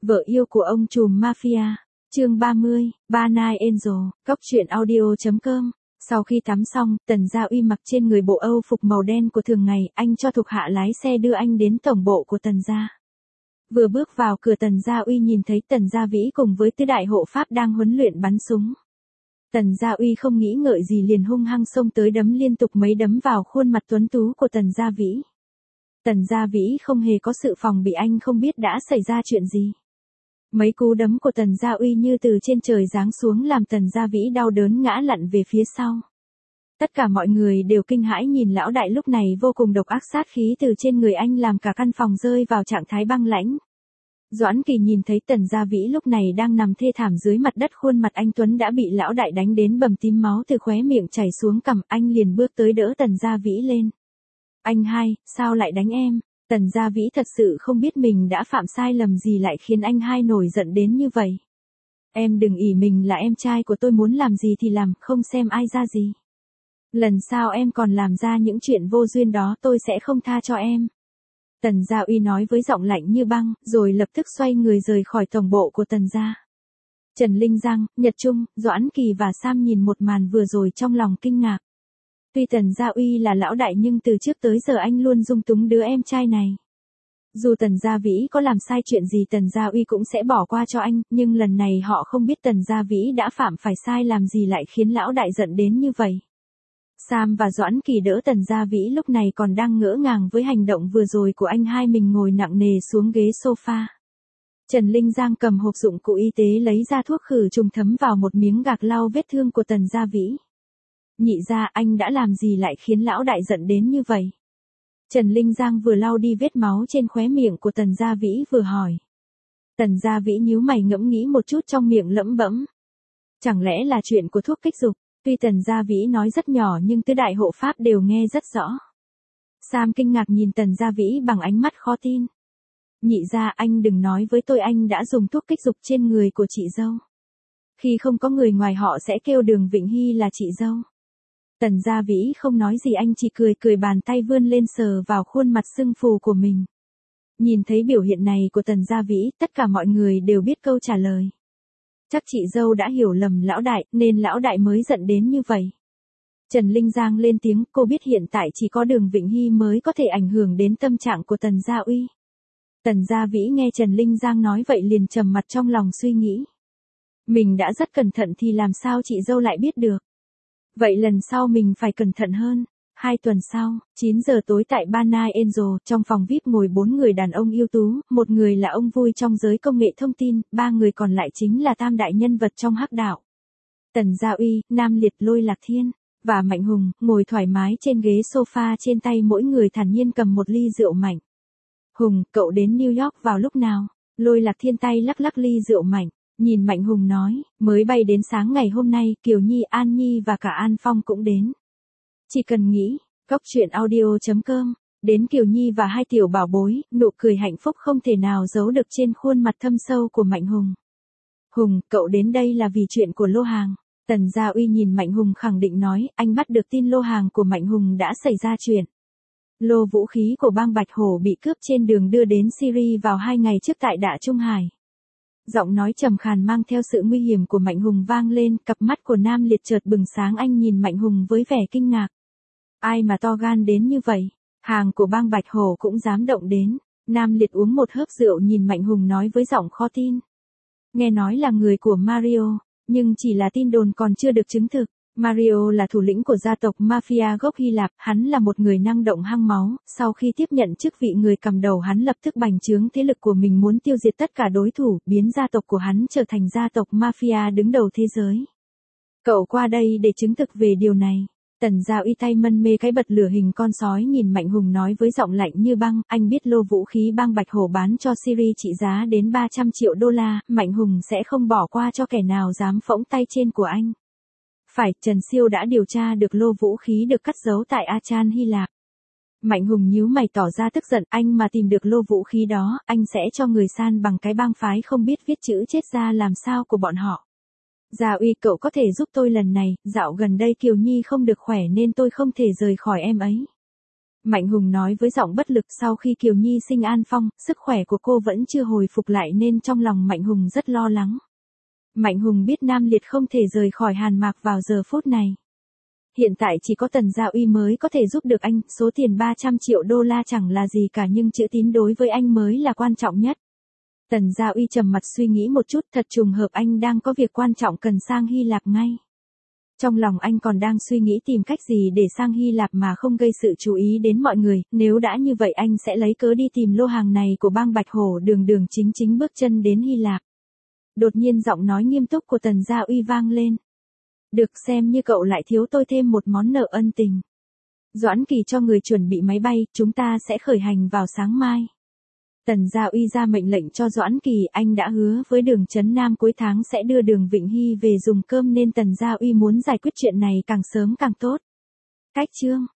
Vợ yêu của ông trùm mafia. Chương 30, Ba Night Angel, Cóc truyện audio.com. Sau khi tắm xong, Tần Gia Uy mặc trên người bộ Âu phục màu đen của thường ngày, anh cho thuộc hạ lái xe đưa anh đến tổng bộ của Tần Gia. Vừa bước vào cửa, Tần Gia Uy nhìn thấy Tần Gia Vĩ cùng với tứ đại hộ pháp đang huấn luyện bắn súng. Tần Gia Uy không nghĩ ngợi gì liền hung hăng xông tới đấm liên tục mấy đấm vào khuôn mặt tuấn tú của Tần Gia Vĩ. Tần Gia Vĩ không hề có sự phòng bị, anh không biết đã xảy ra chuyện gì. Mấy cú đấm của Tần Gia Uy như từ trên trời giáng xuống làm Tần Gia Vĩ đau đớn ngã lặn về phía sau. Tất cả mọi người đều kinh hãi nhìn lão đại lúc này vô cùng độc ác, sát khí từ trên người anh làm cả căn phòng rơi vào trạng thái băng lãnh. Doãn Kỳ nhìn thấy Tần Gia Vĩ lúc này đang nằm thê thảm dưới mặt đất, khuôn mặt anh tuấn đã bị lão đại đánh đến bầm tím, máu từ khóe miệng chảy xuống cằm, anh liền bước tới đỡ Tần Gia Vĩ lên. Anh hai, sao lại đánh em? Tần Gia Vĩ thật sự không biết mình đã phạm sai lầm gì lại khiến anh hai nổi giận đến như vậy. Em đừng ỷ mình là em trai của tôi, muốn làm gì thì làm, không xem ai ra gì. Lần sau em còn làm ra những chuyện vô duyên đó tôi sẽ không tha cho em. Tần Gia Uy nói với giọng lạnh như băng, rồi lập tức xoay người rời khỏi tổng bộ của Tần Gia. Trần Linh Giang, Nhật Trung, Doãn Kỳ và Sam nhìn một màn vừa rồi trong lòng kinh ngạc. Tuy Tần Gia Uy là lão đại nhưng từ trước tới giờ anh luôn dung túng đứa em trai này. Dù Tần Gia Vĩ có làm sai chuyện gì Tần Gia Uy cũng sẽ bỏ qua cho anh, nhưng lần này họ không biết Tần Gia Vĩ đã phạm phải sai làm gì lại khiến lão đại giận đến như vậy. Sam và Doãn Kỳ đỡ Tần Gia Vĩ lúc này còn đang ngỡ ngàng với hành động vừa rồi của anh hai, mình ngồi nặng nề xuống ghế sofa. Trần Linh Giang cầm hộp dụng cụ y tế lấy ra thuốc khử trùng thấm vào một miếng gạc lau vết thương của Tần Gia Vĩ. Nhị gia, anh đã làm gì lại khiến lão đại giận đến như vậy? Trần Linh Giang vừa lau đi vết máu trên khóe miệng của Tần Gia Vĩ vừa hỏi. Tần Gia Vĩ nhíu mày ngẫm nghĩ một chút trong miệng lẩm bẩm. Chẳng lẽ là chuyện của thuốc kích dục? Tuy Tần Gia Vĩ nói rất nhỏ nhưng tứ đại hộ pháp đều nghe rất rõ. Sam kinh ngạc nhìn Tần Gia Vĩ bằng ánh mắt khó tin. Nhị gia, anh đừng nói với tôi anh đã dùng thuốc kích dục trên người của chị dâu. Khi không có người ngoài họ sẽ kêu Đường Vịnh Hy là chị dâu. Tần Gia Vĩ không nói gì, anh chỉ cười bàn tay vươn lên sờ vào khuôn mặt sưng phù của mình. Nhìn thấy biểu hiện này của Tần Gia Vĩ, tất cả mọi người đều biết câu trả lời. Chắc chị dâu đã hiểu lầm lão đại, nên lão đại mới giận đến như vậy. Trần Linh Giang lên tiếng, cô biết hiện tại chỉ có Đường Vịnh Hy mới có thể ảnh hưởng đến tâm trạng của Tần Gia Uy. Tần Gia Vĩ nghe Trần Linh Giang nói vậy liền trầm mặt trong lòng suy nghĩ. Mình đã rất cẩn thận thì làm sao chị dâu lại biết được. Vậy lần sau mình phải cẩn thận hơn. 2 tuần sau, 9 giờ tối tại Ba Night Angel, trong phòng VIP ngồi 4 người đàn ông ưu tú, một người là ông vui trong giới công nghệ thông tin, 3 người còn lại chính là tam đại nhân vật trong hắc đạo. Tần Gia Uy, Nam Liệt, Lôi Lạc Thiên và Mạnh Hùng ngồi thoải mái trên ghế sofa, trên tay mỗi người thản nhiên cầm một ly rượu mạnh. Hùng, cậu đến New York vào lúc nào? Lôi Lạc Thiên tay lắc lắc ly rượu mạnh. Nhìn Mạnh Hùng nói, mới bay đến sáng ngày hôm nay, Kiều Nhi, An Nhi và cả An Phong cũng đến. Chỉ cần nghĩ, Cóc truyện audio.com, đến Kiều Nhi và 2 tiểu bảo bối, nụ cười hạnh phúc không thể nào giấu được trên khuôn mặt thâm sâu của Mạnh Hùng. Hùng, cậu đến đây là vì chuyện của lô hàng. Tần Gia Uy nhìn Mạnh Hùng khẳng định nói, anh bắt được tin lô hàng của Mạnh Hùng đã xảy ra chuyện. Lô vũ khí của bang Bạch Hổ bị cướp trên đường đưa đến Syria vào 2 ngày trước tại Đạ Trung Hải. Giọng nói trầm khàn mang theo sự nguy hiểm của Mạnh Hùng vang lên, cặp mắt của Nam Liệt chợt bừng sáng, anh nhìn Mạnh Hùng với vẻ kinh ngạc. Ai mà to gan đến như vậy? Hàng của bang Bạch Hổ cũng dám động đến. Nam Liệt uống một hớp rượu nhìn Mạnh Hùng nói với giọng khó tin. Nghe nói là người của Mario, nhưng chỉ là tin đồn còn chưa được chứng thực. Mario là thủ lĩnh của gia tộc Mafia gốc Hy Lạp, hắn là một người năng động hăng máu, sau khi tiếp nhận chức vị người cầm đầu hắn lập tức bành trướng thế lực của mình, muốn tiêu diệt tất cả đối thủ, biến gia tộc của hắn trở thành gia tộc Mafia đứng đầu thế giới. Cậu qua đây để chứng thực về điều này. Tần Gia Uy tay mân mê cái bật lửa hình con sói nhìn Mạnh Hùng nói với giọng lạnh như băng, anh biết lô vũ khí bang Bạch Hổ bán cho Syria trị giá đến 300 triệu đô la, Mạnh Hùng sẽ không bỏ qua cho kẻ nào dám phỗng tay trên của anh. Phải, Trần Siêu đã điều tra được lô vũ khí được cất giấu tại Achan, Hy Lạp. Mạnh Hùng nhíu mày tỏ ra tức giận, anh mà tìm được lô vũ khí đó, anh sẽ cho người san bằng cái bang phái không biết viết chữ chết ra làm sao của bọn họ. Gia Uy, cậu có thể giúp tôi lần này, dạo gần đây Kiều Nhi không được khỏe nên tôi không thể rời khỏi em ấy. Mạnh Hùng nói với giọng bất lực sau khi Kiều Nhi sinh An Phong, sức khỏe của cô vẫn chưa hồi phục lại nên trong lòng Mạnh Hùng rất lo lắng. Mạnh Hùng biết Nam Liệt không thể rời khỏi Hàn Mạc vào giờ phút này. Hiện tại chỉ có Tần Gia Uy mới có thể giúp được anh, số tiền 300 triệu đô la chẳng là gì cả nhưng chữ tín đối với anh mới là quan trọng nhất. Tần Gia Uy trầm mặt suy nghĩ một chút, thật trùng hợp anh đang có việc quan trọng cần sang Hy Lạp ngay. Trong lòng anh còn đang suy nghĩ tìm cách gì để sang Hy Lạp mà không gây sự chú ý đến mọi người, nếu đã như vậy anh sẽ lấy cớ đi tìm lô hàng này của bang Bạch Hổ Đường chính bước chân đến Hy Lạp. Đột nhiên giọng nói nghiêm túc của Tần Gia Uy vang lên. Được, xem như cậu lại thiếu tôi thêm một món nợ ân tình. Doãn Kỳ cho người chuẩn bị máy bay, chúng ta sẽ khởi hành vào sáng mai. Tần Gia Uy ra mệnh lệnh cho Doãn Kỳ, anh đã hứa với Đường Chấn Nam cuối tháng sẽ đưa Đường Vịnh Hy về dùng cơm nên Tần Gia Uy muốn giải quyết chuyện này càng sớm càng tốt. Cách chương